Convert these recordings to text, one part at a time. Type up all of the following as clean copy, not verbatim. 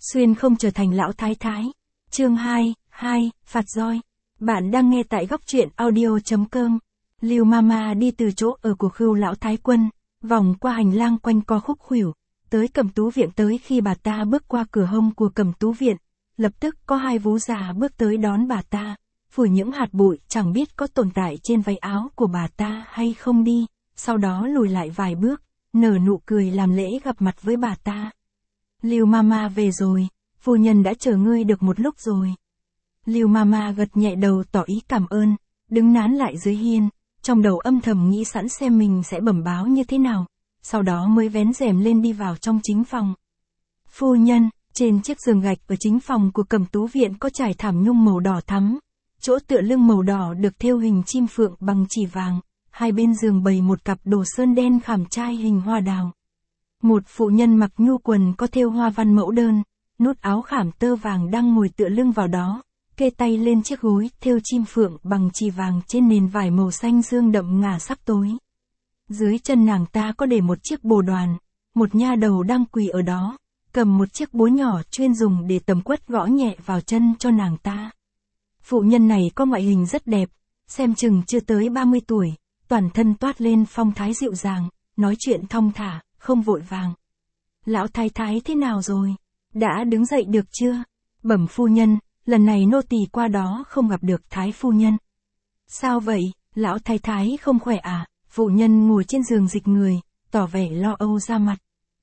Xuyên không trở thành lão thái thái. Chương 2, phạt roi. Bạn đang nghe tại góc truyện audio.com. Lưu Mama đi từ chỗ ở của Khưu lão thái quân, vòng qua hành lang quanh co khúc khuỷu, tới Cẩm Tú viện. Tới khi bà ta bước qua cửa hông của Cẩm Tú viện, lập tức có hai vú già bước tới đón bà ta, phủi những hạt bụi chẳng biết có tồn tại trên váy áo của bà ta hay không đi, sau đó lùi lại vài bước, nở nụ cười làm lễ gặp mặt với bà ta. Lưu Mama về rồi, phu nhân đã chờ ngươi được một lúc rồi. Lưu Mama gật nhẹ đầu tỏ ý cảm ơn, đứng nán lại dưới hiên, trong đầu âm thầm nghĩ sẵn xem mình sẽ bẩm báo như thế nào, sau đó mới vén rèm lên đi vào trong chính phòng. Phu nhân, trên chiếc giường gạch ở chính phòng của Cẩm Tú viện có trải thảm nhung màu đỏ thắm, chỗ tựa lưng màu đỏ được thêu hình chim phượng bằng chỉ vàng, hai bên giường bày một cặp đồ sơn đen khảm trai hình hoa đào. Một phụ nhân mặc nhu quần có thêu hoa văn mẫu đơn, nút áo khảm tơ vàng đang ngồi tựa lưng vào đó, kê tay lên chiếc gối thêu chim phượng bằng chỉ vàng trên nền vải màu xanh dương đậm ngà sắc tối. Dưới chân nàng ta có để một chiếc bồ đoàn, một nha đầu đang quỳ ở đó, cầm một chiếc búa nhỏ chuyên dùng để tầm quất gõ nhẹ vào chân cho nàng ta. Phụ nhân này có ngoại hình rất đẹp, xem chừng chưa tới 30 tuổi, toàn thân toát lên phong thái dịu dàng, nói chuyện thong thả, không vội vàng. Lão thái thái thế nào rồi? Đã đứng dậy được chưa? Bẩm phu nhân, lần này nô tỳ qua đó không gặp được thái phu nhân. Sao vậy, lão thái thái không khỏe à? Phụ nhân ngồi trên giường dịch người, tỏ vẻ lo âu ra mặt.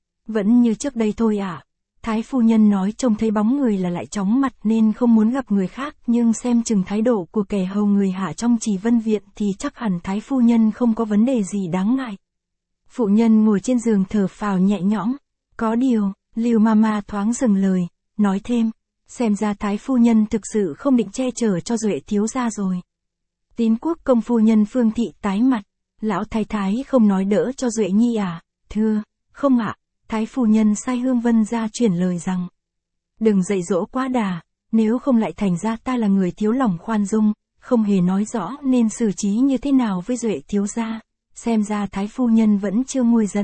Vẫn như trước đây thôi ạ. Thái phu nhân nói trông thấy bóng người là lại chóng mặt nên không muốn gặp người khác, nhưng xem chừng thái độ của kẻ hầu người hạ trong Trì Vân viện thì chắc hẳn thái phu nhân không có vấn đề gì đáng ngại. Phụ nhân ngồi trên giường thở phào nhẹ nhõm. Có điều, Lưu Mama thoáng dừng lời, nói thêm, xem ra thái phu nhân thực sự không định che chở cho Duệ thiếu gia rồi. Tín Quốc công phu nhân Phương Thị tái mặt, lão thái thái không nói đỡ cho Duệ nhi à? Thưa, không ạ. Thái phu nhân sai Hương Vân ra truyền lời rằng, đừng dạy dỗ quá đà, nếu không lại thành ra ta là người thiếu lòng khoan dung, không hề nói rõ nên xử trí như thế nào với Duệ thiếu gia. Xem ra thái phu nhân vẫn chưa nguôi giận.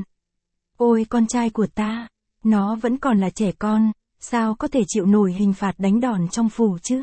Ôi con trai của ta, nó vẫn còn là trẻ con, sao có thể chịu nổi hình phạt đánh đòn trong phủ chứ?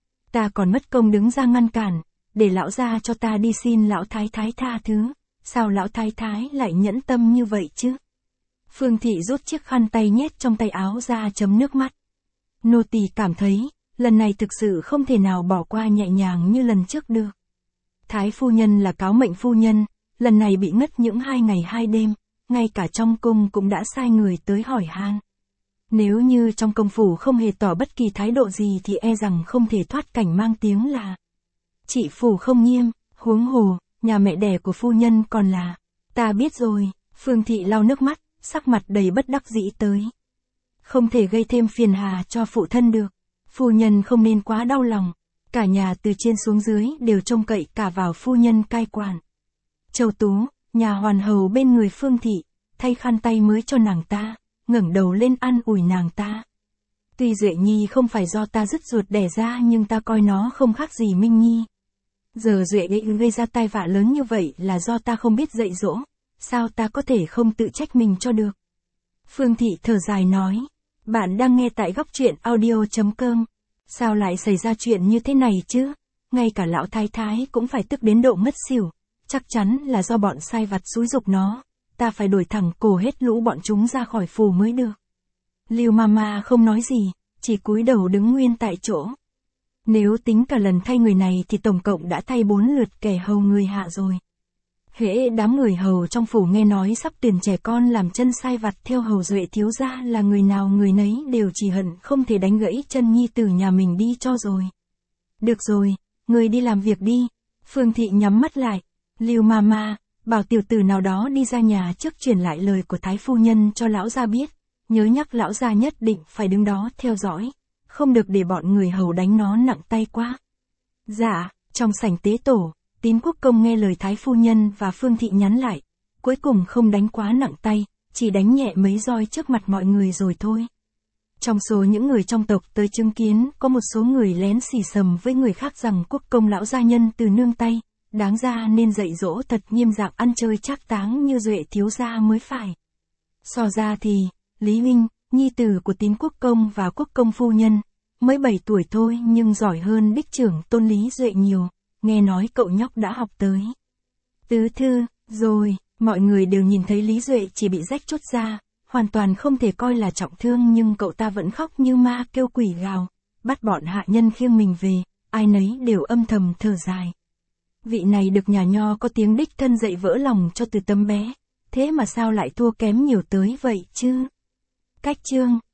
Ta còn mất công đứng ra ngăn cản, để lão gia cho ta đi xin lão thái thái tha thứ, sao lão thái thái lại nhẫn tâm như vậy chứ? Phương Thị rút chiếc khăn tay nhét trong tay áo ra chấm nước mắt. Nô tỳ cảm thấy, lần này thực sự không thể nào bỏ qua nhẹ nhàng như lần trước được. Thái phu nhân là cáo mệnh phu nhân, lần này bị ngất những 2 ngày 2 đêm, ngay cả trong cung cũng đã sai người tới hỏi han. Nếu như trong công phủ không hề tỏ bất kỳ thái độ gì thì e rằng không thể thoát cảnh mang tiếng là trị phủ không nghiêm, huống hồ, nhà mẹ đẻ của phu nhân còn là. Ta biết rồi, Phương Thị lau nước mắt, sắc mặt đầy bất đắc dĩ tới. Không thể gây thêm phiền hà cho phụ thân được, phu nhân không nên quá đau lòng, cả nhà từ trên xuống dưới đều trông cậy cả vào phu nhân cai quản. Châu Tú, nhà hoàn hầu bên người Phương Thị, thay khăn tay mới cho nàng ta, ngẩng đầu lên an ủi nàng ta. Tuy Duệ Nhi không phải do ta dứt ruột đẻ ra nhưng ta coi nó không khác gì Minh Nhi. Giờ Duệ gây ra tai vạ lớn như vậy là do ta không biết dạy dỗ, sao ta có thể không tự trách mình cho được. Phương Thị thở dài nói, bạn đang nghe tại góc truyện audio.com. Sao lại xảy ra chuyện như thế này chứ? Ngay cả lão thái thái cũng phải tức đến độ ngất xỉu. Chắc chắn là do bọn sai vặt xúi giục nó, ta phải đuổi thẳng cổ hết lũ bọn chúng ra khỏi phủ mới được. Lưu Mama không nói gì, chỉ cúi đầu đứng nguyên tại chỗ. Nếu tính cả lần thay người này thì tổng cộng đã thay 4 lượt kẻ hầu người hạ rồi. Hễ đám người hầu trong phủ nghe nói sắp tuyển trẻ con làm chân sai vặt theo hầu Duệ thiếu gia là người nào người nấy đều chỉ hận không thể đánh gãy chân nhi tử nhà mình đi cho rồi. Được rồi, người đi làm việc đi. Phương Thị nhắm mắt lại. Lưu Mama, bảo tiểu tử nào đó đi ra nhà trước truyền lại lời của thái phu nhân cho lão gia biết, nhớ nhắc lão gia nhất định phải đứng đó theo dõi, không được để bọn người hầu đánh nó nặng tay quá. Dạ, trong sảnh tế tổ, Tín Quốc công nghe lời thái phu nhân và Phương Thị nhắn lại, cuối cùng không đánh quá nặng tay, chỉ đánh nhẹ mấy roi trước mặt mọi người rồi thôi. Trong số những người trong tộc tới chứng kiến, có một số người lén xì xầm với người khác rằng quốc công lão gia nhân từ nương tay, đáng ra nên dạy dỗ thật nghiêm dạng ăn chơi trác táng như Duệ thiếu gia mới phải. So ra thì, Lý huynh, nhi tử của Tín Quốc Công và Quốc Công phu nhân, mới 7 tuổi thôi nhưng giỏi hơn đích trưởng Tôn Lý Duệ nhiều, nghe nói cậu nhóc đã học tới tứ thư, rồi, mọi người đều nhìn thấy Lý Duệ chỉ bị rách chốt da, hoàn toàn không thể coi là trọng thương nhưng cậu ta vẫn khóc như ma kêu quỷ gào, bắt bọn hạ nhân khiêng mình về, ai nấy đều âm thầm thở dài. Vị này được nhà nho có tiếng đích thân dạy vỡ lòng cho từ tấm bé, thế mà sao lại thua kém nhiều tới vậy chứ? Cách chương